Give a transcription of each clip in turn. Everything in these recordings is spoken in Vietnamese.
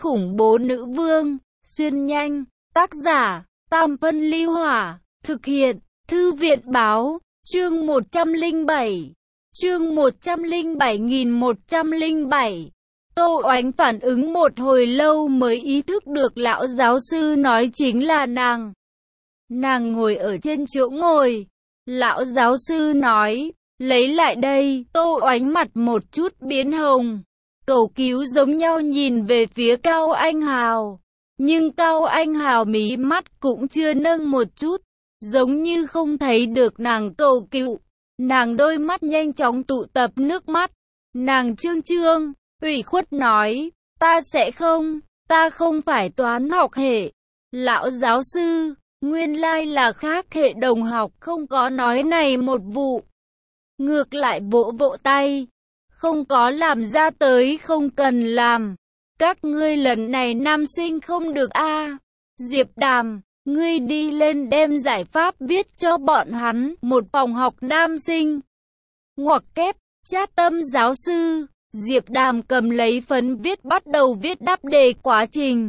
khủng bố nữ vương, xuyên nhanh, tác giả, Tam Phân Ly Hỏa, thực hiện, Thư viện Báo, chương 107, chương 107.107. Tô Oánh phản ứng một hồi lâu mới ý thức được lão giáo sư nói chính là nàng. Nàng ngồi ở trên chỗ ngồi. Lão giáo sư nói, lấy lại đây. Tô Oánh mặt một chút biến hồng, cầu cứu giống nhau nhìn về phía Cao Anh Hào. Nhưng Cao Anh Hào mí mắt cũng chưa nâng một chút, giống như không thấy được nàng cầu cứu. Nàng đôi mắt nhanh chóng tụ tập nước mắt. Nàng trương trương, ủy khuất nói, ta không phải toán học hệ. Lão giáo sư, nguyên lai là khác hệ đồng học, không có nói này một vụ. Ngược lại vỗ vỗ tay, không có làm ra tới không cần làm. Các ngươi lần này nam sinh không được a. Diệp Đàm, ngươi đi lên đem giải pháp viết cho bọn hắn, một phòng học nam sinh. Ngoặc kép, chát tâm giáo sư. Diệp Đàm cầm lấy phấn viết bắt đầu viết đáp đề quá trình.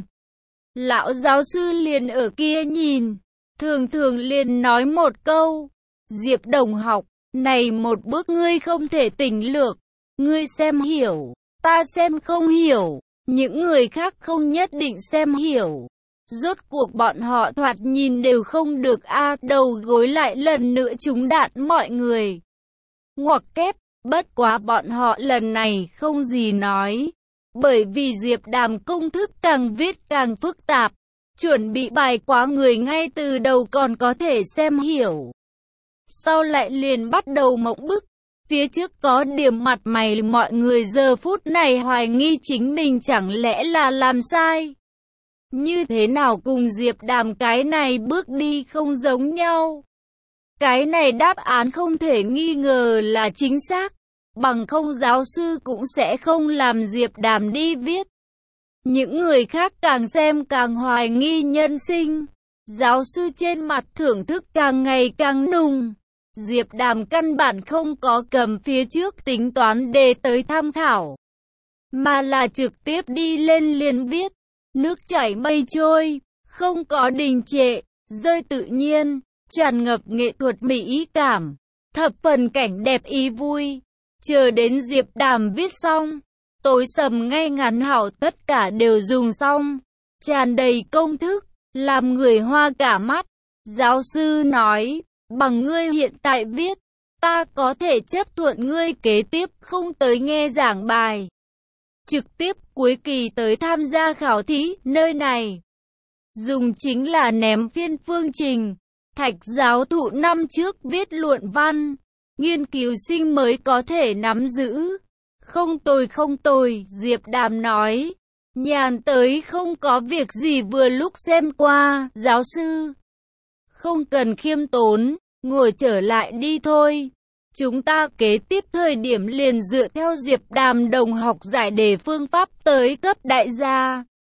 Lão giáo sư liền ở kia nhìn, thường thường liền nói một câu, Diệp đồng học, này một bước ngươi không thể tỉnh lược, ngươi xem hiểu, ta xem không hiểu, những người khác không nhất định xem hiểu. Rốt cuộc bọn họ thoạt nhìn đều không được a, đầu gối lại lần nữa trúng đạn mọi người. Ngoặc kép, bất quá bọn họ lần này không gì nói, bởi vì Diệp Đàm công thức càng viết càng phức tạp, chuẩn bị bài quá người ngay từ đầu còn có thể xem hiểu. Sau lại liền bắt đầu mộng bức, phía trước có điểm mặt mày mọi người giờ phút này hoài nghi chính mình chẳng lẽ là làm sai. Như thế nào cùng Diệp Đàm cái này bước đi không giống nhau. Cái này đáp án không thể nghi ngờ là chính xác, bằng không giáo sư cũng sẽ không làm Diệp Đàm đi viết. Những người khác càng xem càng hoài nghi nhân sinh, giáo sư trên mặt thưởng thức càng ngày càng nùng. Diệp Đàm căn bản không có cầm phía trước tính toán đề tới tham khảo, mà là trực tiếp đi lên liền viết, nước chảy mây trôi, không có đình trệ, rơi tự nhiên, tràn ngập nghệ thuật mỹ cảm, thập phần cảnh đẹp ý vui. Chờ đến Diệp Đàm viết xong, tối sầm ngay ngắn hảo tất cả đều dùng xong, tràn đầy công thức, làm người hoa cả mắt. Giáo sư nói, bằng ngươi hiện tại viết, ta có thể chấp thuận ngươi kế tiếp không tới nghe giảng bài, trực tiếp cuối kỳ tới tham gia khảo thí. Nơi này dùng chính là ném phiên phương trình. Thạch giáo thụ năm trước viết luận văn, nghiên cứu sinh mới có thể nắm giữ. Không tồi, Diệp Đàm nói. Nhàn tới không có việc gì vừa lúc xem qua. Giáo sư, không cần khiêm tốn, ngồi trở lại đi thôi. Chúng ta kế tiếp thời điểm liền dựa theo Diệp Đàm đồng học giải đề phương pháp tới cấp đại gia.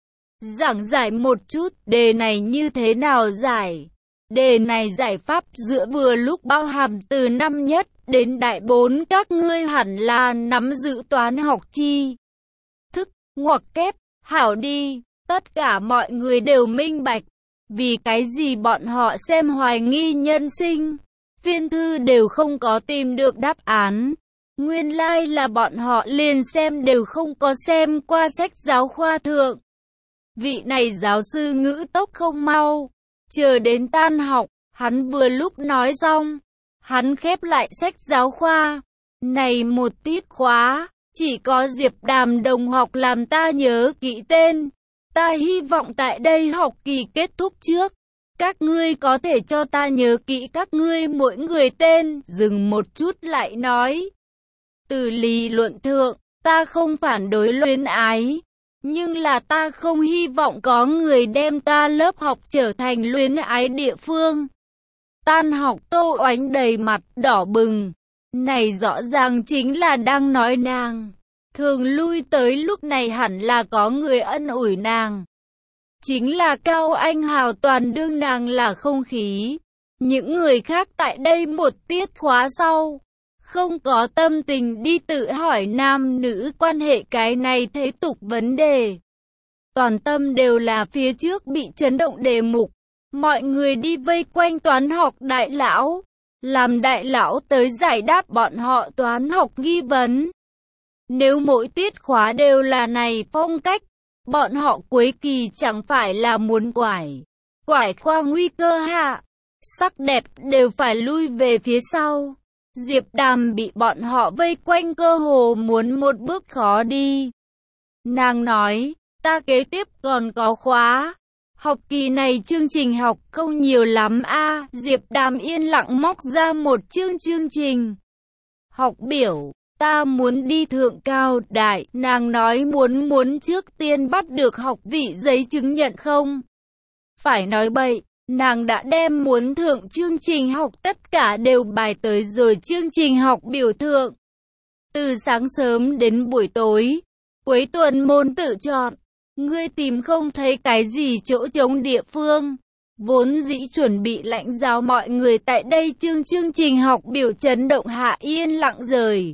Giảng giải một chút, đề này như thế nào giải? Đề này giải pháp giữa vừa lúc bao hàm từ năm nhất đến đại 4, các ngươi hẳn là nắm giữ toán học tri thức. Ngoặc kép, hảo đi, tất cả mọi người đều minh bạch. Vì cái gì bọn họ xem hoài nghi nhân sinh, phiên thư đều không có tìm được đáp án. Nguyên lai là bọn họ liền xem đều không có xem qua sách giáo khoa thượng. Vị này giáo sư ngữ tốc không mau. Chờ đến tan học, hắn vừa lúc nói xong, hắn khép lại sách giáo khoa. Này một tiết khóa, chỉ có Diệp Đàm đồng học làm ta nhớ kỹ tên. Ta hy vọng tại đây học kỳ kết thúc trước, các ngươi có thể cho ta nhớ kỹ các ngươi mỗi người tên. Dừng một chút lại nói, từ lý luận thượng, ta không phản đối luyến ái. Nhưng là ta không hy vọng có người đem ta lớp học trở thành luyến ái địa phương. Tan học Tô Oánh đầy mặt đỏ bừng. Này rõ ràng chính là đang nói nàng. Thường lui tới lúc này hẳn là có người ân ủi nàng. Chính là Cao Anh Hào toàn đương nàng là không khí. Những người khác tại đây một tiết khóa sau, không có tâm tình đi tự hỏi nam nữ quan hệ cái này thế tục vấn đề. toàn tâm đều là phía trước bị chấn động đề mục. Mọi người đi vây quanh toán học đại lão, làm đại lão tới giải đáp bọn họ toán học nghi vấn. Nếu mỗi tiết khóa đều là này phong cách, bọn họ cuối kỳ chẳng phải là muốn quải qua nguy cơ hạ. Sắc đẹp đều phải lui về phía sau. Diệp Đàm bị bọn họ vây quanh cơ hồ muốn một bước khó đi. Nàng nói, ta kế tiếp còn có khóa. Học kỳ này chương trình học không nhiều lắm a. Diệp Đàm yên lặng móc ra một chương trình học biểu. Ta muốn đi thượng cao đại. Nàng nói muốn trước tiên bắt được học vị giấy chứng nhận không. Phải nói bậy. Nàng đã đem muốn thượng chương trình học tất cả đều bài tới rồi chương trình học biểu thượng. Từ sáng sớm đến buổi tối, cuối tuần môn tự chọn, ngươi tìm không thấy cái gì chỗ trống địa phương. Vốn dĩ chuẩn bị lãnh giáo mọi người tại đây chương trình học biểu chấn động hạ yên lặng rời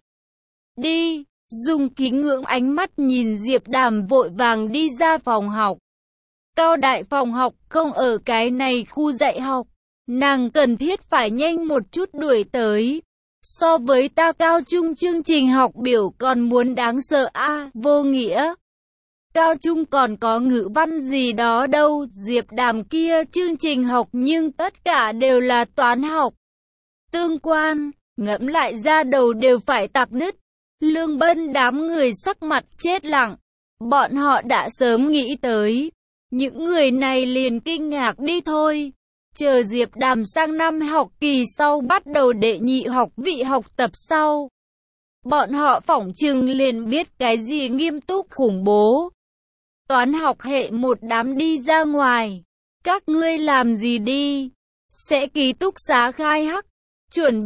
đi, dùng kính ngưỡng ánh mắt nhìn Diệp Đàm vội vàng đi ra phòng học. Cao đại phòng học không ở cái này khu dạy học, nàng cần thiết phải nhanh một chút đuổi tới. So với ta cao trung chương trình học biểu còn muốn đáng sợ a, vô nghĩa. Cao trung còn có ngữ văn gì đó đâu, Diệp Đàm kia chương trình học nhưng tất cả đều là toán học tương quan, ngẫm lại ra đầu đều phải tạc nứt. Lương Bân đám người sắc mặt chết lặng, bọn họ đã sớm nghĩ tới. Những người này liền kinh ngạc đi thôi. Chờ Diệp Đàm sang năm học kỳ sau bắt đầu đệ nhị học vị học tập sau. Bọn họ phỏng chừng liền biết cái gì nghiêm túc khủng bố. Toán học hệ một đám đi ra ngoài. Các ngươi làm gì đi? Sẽ ký túc xá khai hắc. Chuẩn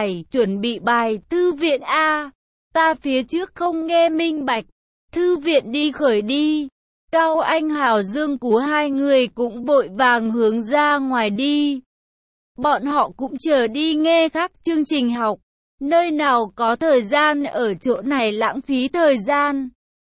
bị bài, thư viện A. Ta phía trước không nghe minh bạch. Thư viện đi khởi đi. Cao Anh Hào Dương Cú hai người cũng vội vàng hướng ra ngoài đi. Bọn họ cũng chờ đi nghe khác chương trình học. Nơi nào có thời gian ở chỗ này lãng phí thời gian.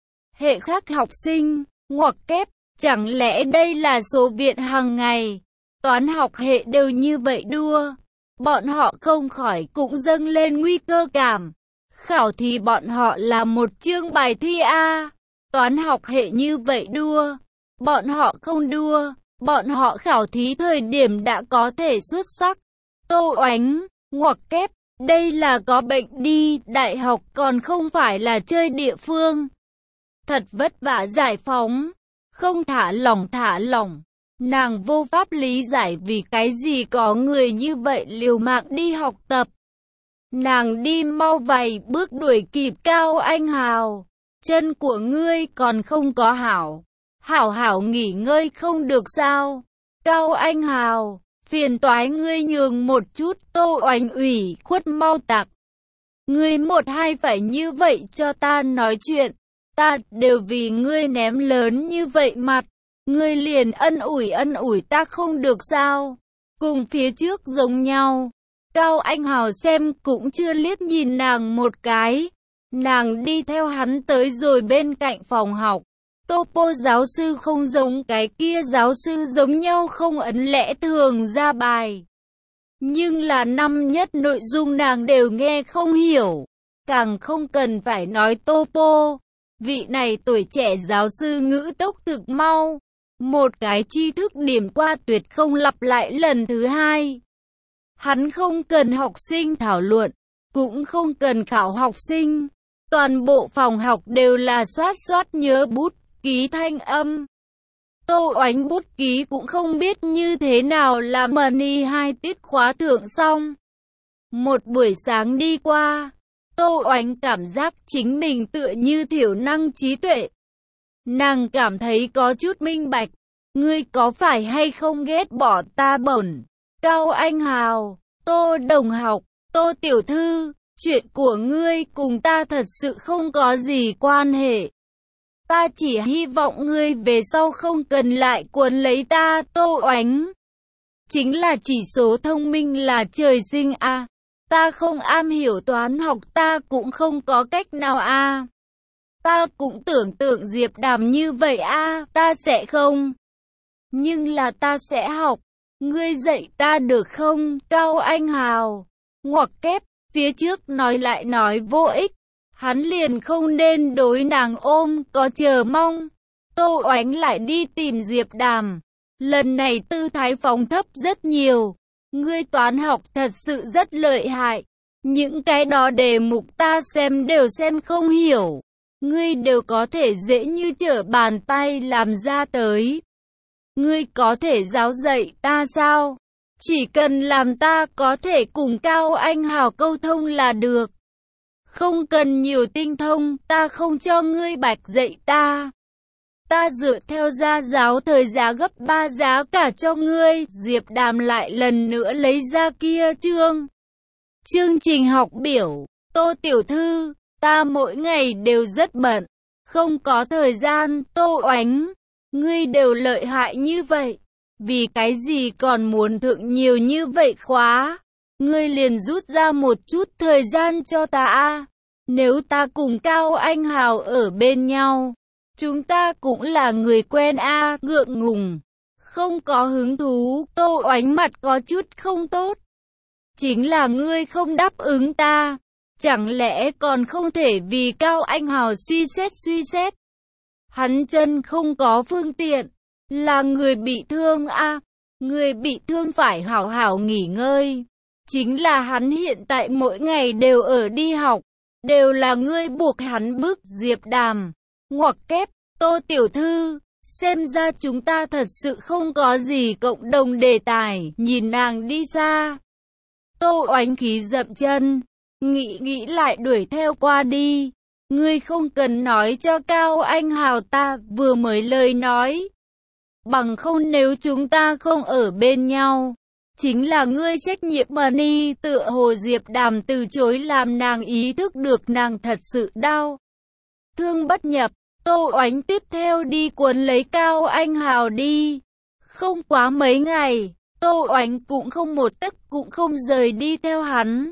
Hệ khác học sinh, ngoặc kép, chẳng lẽ đây là số viện hàng ngày. Toán học hệ đều như vậy đua. Bọn họ không khỏi cũng dâng lên nguy cơ cảm. Khảo thí bọn họ là một chương bài thi A. Toán học hệ như vậy đua. Bọn họ không đua. Bọn họ khảo thí thời điểm đã có thể xuất sắc. Tô Oánh, ngoặc kép, đây là có bệnh đi. Đại học còn không phải là chơi địa phương. Thật vất vả giải phóng. Không thả lỏng. Nàng vô pháp lý giải vì cái gì có người như vậy liều mạng đi học tập. Nàng đi mau vài bước đuổi kịp Cao Anh Hào. Chân của ngươi còn không có hảo. Hảo nghỉ ngơi không được sao? Cao Anh Hào, phiền toái ngươi nhường một chút. Tô Oánh ủy khuất mau tặc. Ngươi một hai phải như vậy cho ta nói chuyện. Ta đều vì ngươi ném lớn như vậy mặt. Ngươi liền ân ủi ta không được sao? Cùng phía trước giống nhau. Cao Anh Hào xem cũng chưa liếc nhìn nàng một cái. Nàng đi theo hắn tới rồi bên cạnh phòng học. Topo giáo sư không giống cái kia giáo sư giống nhau không ấn lẽ thường ra bài. Nhưng là năm nhất nội dung nàng đều nghe không hiểu. Càng không cần phải nói Topo. Vị này tuổi trẻ giáo sư ngữ tốc thực mau. Một cái tri thức điểm qua tuyệt không lặp lại lần thứ hai. Hắn không cần học sinh thảo luận, cũng không cần khảo học sinh. Toàn bộ phòng học đều là soát nhớ bút, ký thanh âm. Tô Oánh bút ký cũng không biết như thế nào là money hai tiết khóa thượng xong. Một buổi sáng đi qua, Tô Oánh cảm giác chính mình tựa như thiểu năng trí tuệ. Nàng cảm thấy có chút minh bạch. Ngươi có phải hay không ghét bỏ ta bổn? Cao Anh Hào, Tô đồng học, Tô tiểu thư, chuyện của ngươi cùng ta thật sự không có gì quan hệ. Ta chỉ hy vọng ngươi về sau không cần lại cuốn lấy ta. Tô Oánh, chính là chỉ số thông minh là trời sinh a. Ta không am hiểu toán học ta cũng không có cách nào a. Ta cũng tưởng tượng Diệp Đàm như vậy a, ta sẽ không. Nhưng là ta sẽ học. Ngươi dạy ta được không, Cao Anh Hào? Ngoặc kép, phía trước nói lại nói vô ích. Hắn liền không nên đối nàng ôm có chờ mong. Tô Oánh lại đi tìm Diệp Đàm. Lần này tư thái phóng thấp rất nhiều. Ngươi toán học thật sự rất lợi hại. Những cái đó đề mục ta xem đều xem không hiểu. Ngươi đều có thể dễ như trở bàn tay làm ra tới. Ngươi có thể giáo dạy ta sao? Chỉ cần làm ta có thể cùng Cao Anh Hào câu thông là được. Không cần nhiều tinh thông, ta không cho ngươi bạch dạy ta. Ta dựa theo gia giáo thời giá gấp 3 giá cả cho ngươi. Diệp Đàm lại lần nữa lấy ra kia chương trình học biểu. Tô tiểu thư, ta mỗi ngày đều rất bận, không có thời gian. Tô Oánh, ngươi đều lợi hại như vậy, vì cái gì còn muốn thượng nhiều như vậy khóa? Ngươi liền rút ra một chút thời gian cho ta a. Nếu ta cùng Cao Anh Hào ở bên nhau, chúng ta cũng là người quen a. Ngượng ngùng, không có hứng thú. Tô Oánh mặt có chút không tốt. Chính là ngươi không đáp ứng ta, chẳng lẽ còn không thể vì Cao Anh Hào suy xét? Hắn chân không có phương tiện, là người bị thương a. Người bị thương phải hảo hảo nghỉ ngơi. Chính là hắn hiện tại mỗi ngày đều ở đi học, đều là ngươi buộc hắn bức. Diệp Đàm, ngoặc kép, Tô tiểu thư, xem ra chúng ta thật sự không có gì cộng đồng đề tài. Nhìn nàng đi xa, Tô Oánh khí dậm chân, nghĩ lại đuổi theo qua đi. Ngươi không cần nói cho Cao Anh Hào ta vừa mới lời nói. Bằng không nếu chúng ta không ở bên nhau, chính là ngươi trách nhiệm mà ni. Tựa hồ Diệp Đàm từ chối làm nàng ý thức được nàng thật sự đau thương bất nhập. Tô Oánh tiếp theo đi cuốn lấy Cao Anh Hào đi. Không quá mấy ngày, Tô Oánh cũng không một tấc cũng không rời đi theo hắn.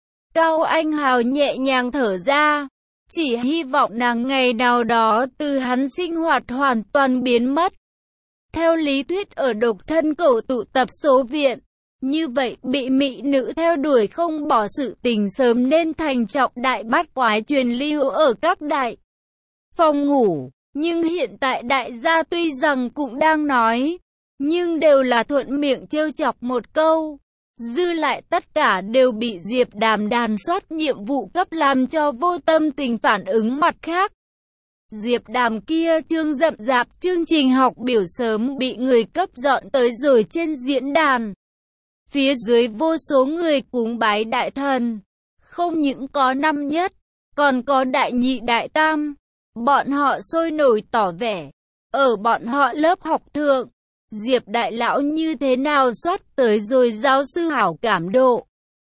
Cao Anh Hào nhẹ nhàng thở ra, chỉ hy vọng nàng ngày nào đó từ hắn sinh hoạt hoàn toàn biến mất. Theo lý thuyết ở độc thân cẩu tụ tập số viện, như vậy bị mỹ nữ theo đuổi không bỏ sự tình sớm nên thành trọng đại bát quái truyền lưu ở các đại phòng ngủ. Nhưng hiện tại đại gia tuy rằng cũng đang nói, nhưng đều là thuận miệng trêu chọc một câu. Dư lại tất cả đều bị Diệp Đàm đàn soát nhiệm vụ cấp làm cho vô tâm tình phản ứng mặt khác. Diệp Đàm kia chương rậm rạp chương trình học biểu sớm bị người cấp dọn tới rồi trên diễn đàn. Phía dưới vô số người cúng bái đại thần. Không những có năm nhất, còn có đại nhị đại tam. Bọn họ sôi nổi tỏ vẻ. Ở bọn họ lớp học thượng, Diệp đại lão như thế nào soát tới rồi giáo sư hảo cảm độ.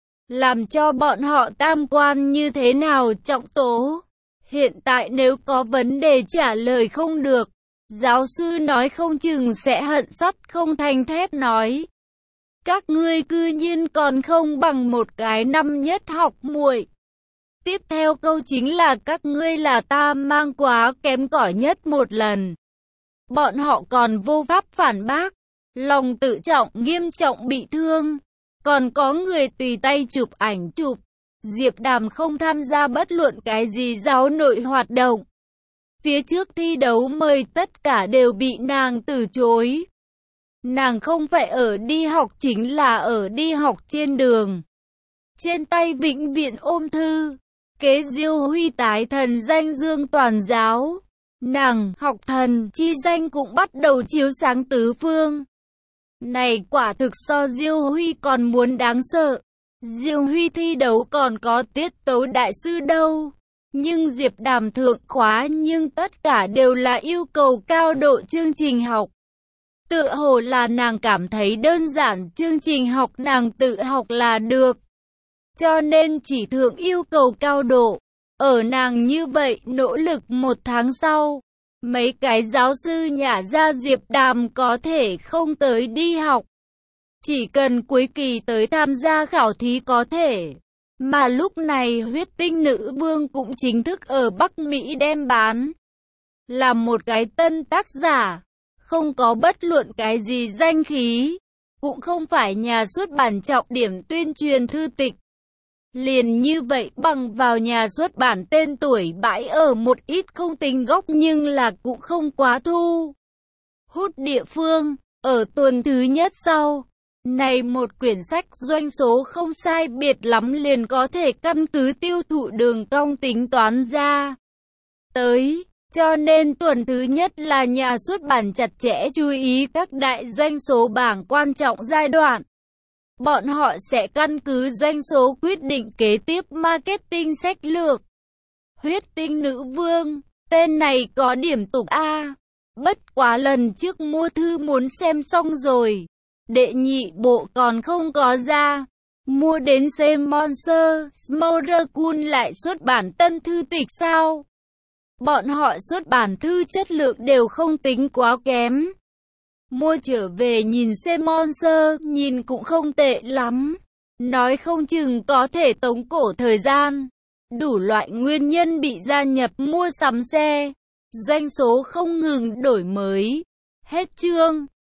Làm cho bọn họ tam quan như thế nào trọng tố. Hiện tại nếu có vấn đề trả lời không được, giáo sư nói không chừng sẽ hận sắt không thành thép nói. Các ngươi cư nhiên còn không bằng một cái năm nhất học muội. Tiếp theo câu chính là các ngươi là ta mang quá kém cỏi nhất một lần. Bọn họ còn vô pháp phản bác, lòng tự trọng nghiêm trọng bị thương. Còn có người tùy tay chụp ảnh chụp. Diệp Đàm không tham gia bất luận cái gì giáo nội hoạt động. Phía trước thi đấu mời tất cả đều bị nàng từ chối. Nàng không phải ở đi học chính là ở đi học trên đường. Trên tay vĩnh viễn ôm thư. Kế Diêu Huy tái thần danh dương toàn giáo. Nàng học thần chi danh cũng bắt đầu chiếu sáng tứ phương. Này quả thực so Diêu Huy còn muốn đáng sợ. Diêu Huy thi đấu còn có tiết tấu đại sư đâu. Nhưng Diệp Đàm thượng khóa nhưng tất cả đều là yêu cầu cao độ chương trình học. Tựa hồ là nàng cảm thấy đơn giản chương trình học nàng tự học là được. Cho nên chỉ thượng yêu cầu cao độ. Ở nàng như vậy nỗ lực một tháng sau, mấy cái giáo sư nhả ra Diệp Đàm có thể không tới đi học. Chỉ cần cuối kỳ tới tham gia khảo thí có thể. Mà lúc này Huyết Tinh Nữ Vương cũng chính thức ở Bắc Mỹ đem bán. Là một cái tân tác giả, không có bất luận cái gì danh khí, cũng không phải nhà xuất bản trọng điểm tuyên truyền thư tịch. Liền như vậy bằng vào nhà xuất bản tên tuổi bãi ở một ít không tính gốc nhưng là cũng không quá thu hút địa phương. Ở tuần thứ nhất sau, này một quyển sách doanh số không sai biệt lắm liền có thể căn cứ tiêu thụ đường cong tính toán ra tới. Cho nên tuần thứ nhất là nhà xuất bản chặt chẽ chú ý các đại doanh số bảng quan trọng giai đoạn. Bọn họ sẽ căn cứ doanh số quyết định kế tiếp marketing sách lược. Huyết Tinh Nữ Vương, tên này có điểm tục a. Bất quá lần trước mua thư muốn xem xong rồi. Đệ nhị bộ còn không có ra. Mua đến xem Monster, Smothered lại xuất bản tân thư tịch sao? Bọn họ xuất bản thư chất lượng đều không tính quá kém. Mua trở về nhìn xem Monster, nhìn cũng không tệ lắm. Nói không chừng có thể tống cổ thời gian. Đủ loại nguyên nhân bị gia nhập mua sắm xe. Doanh số không ngừng đổi mới. Hết chương.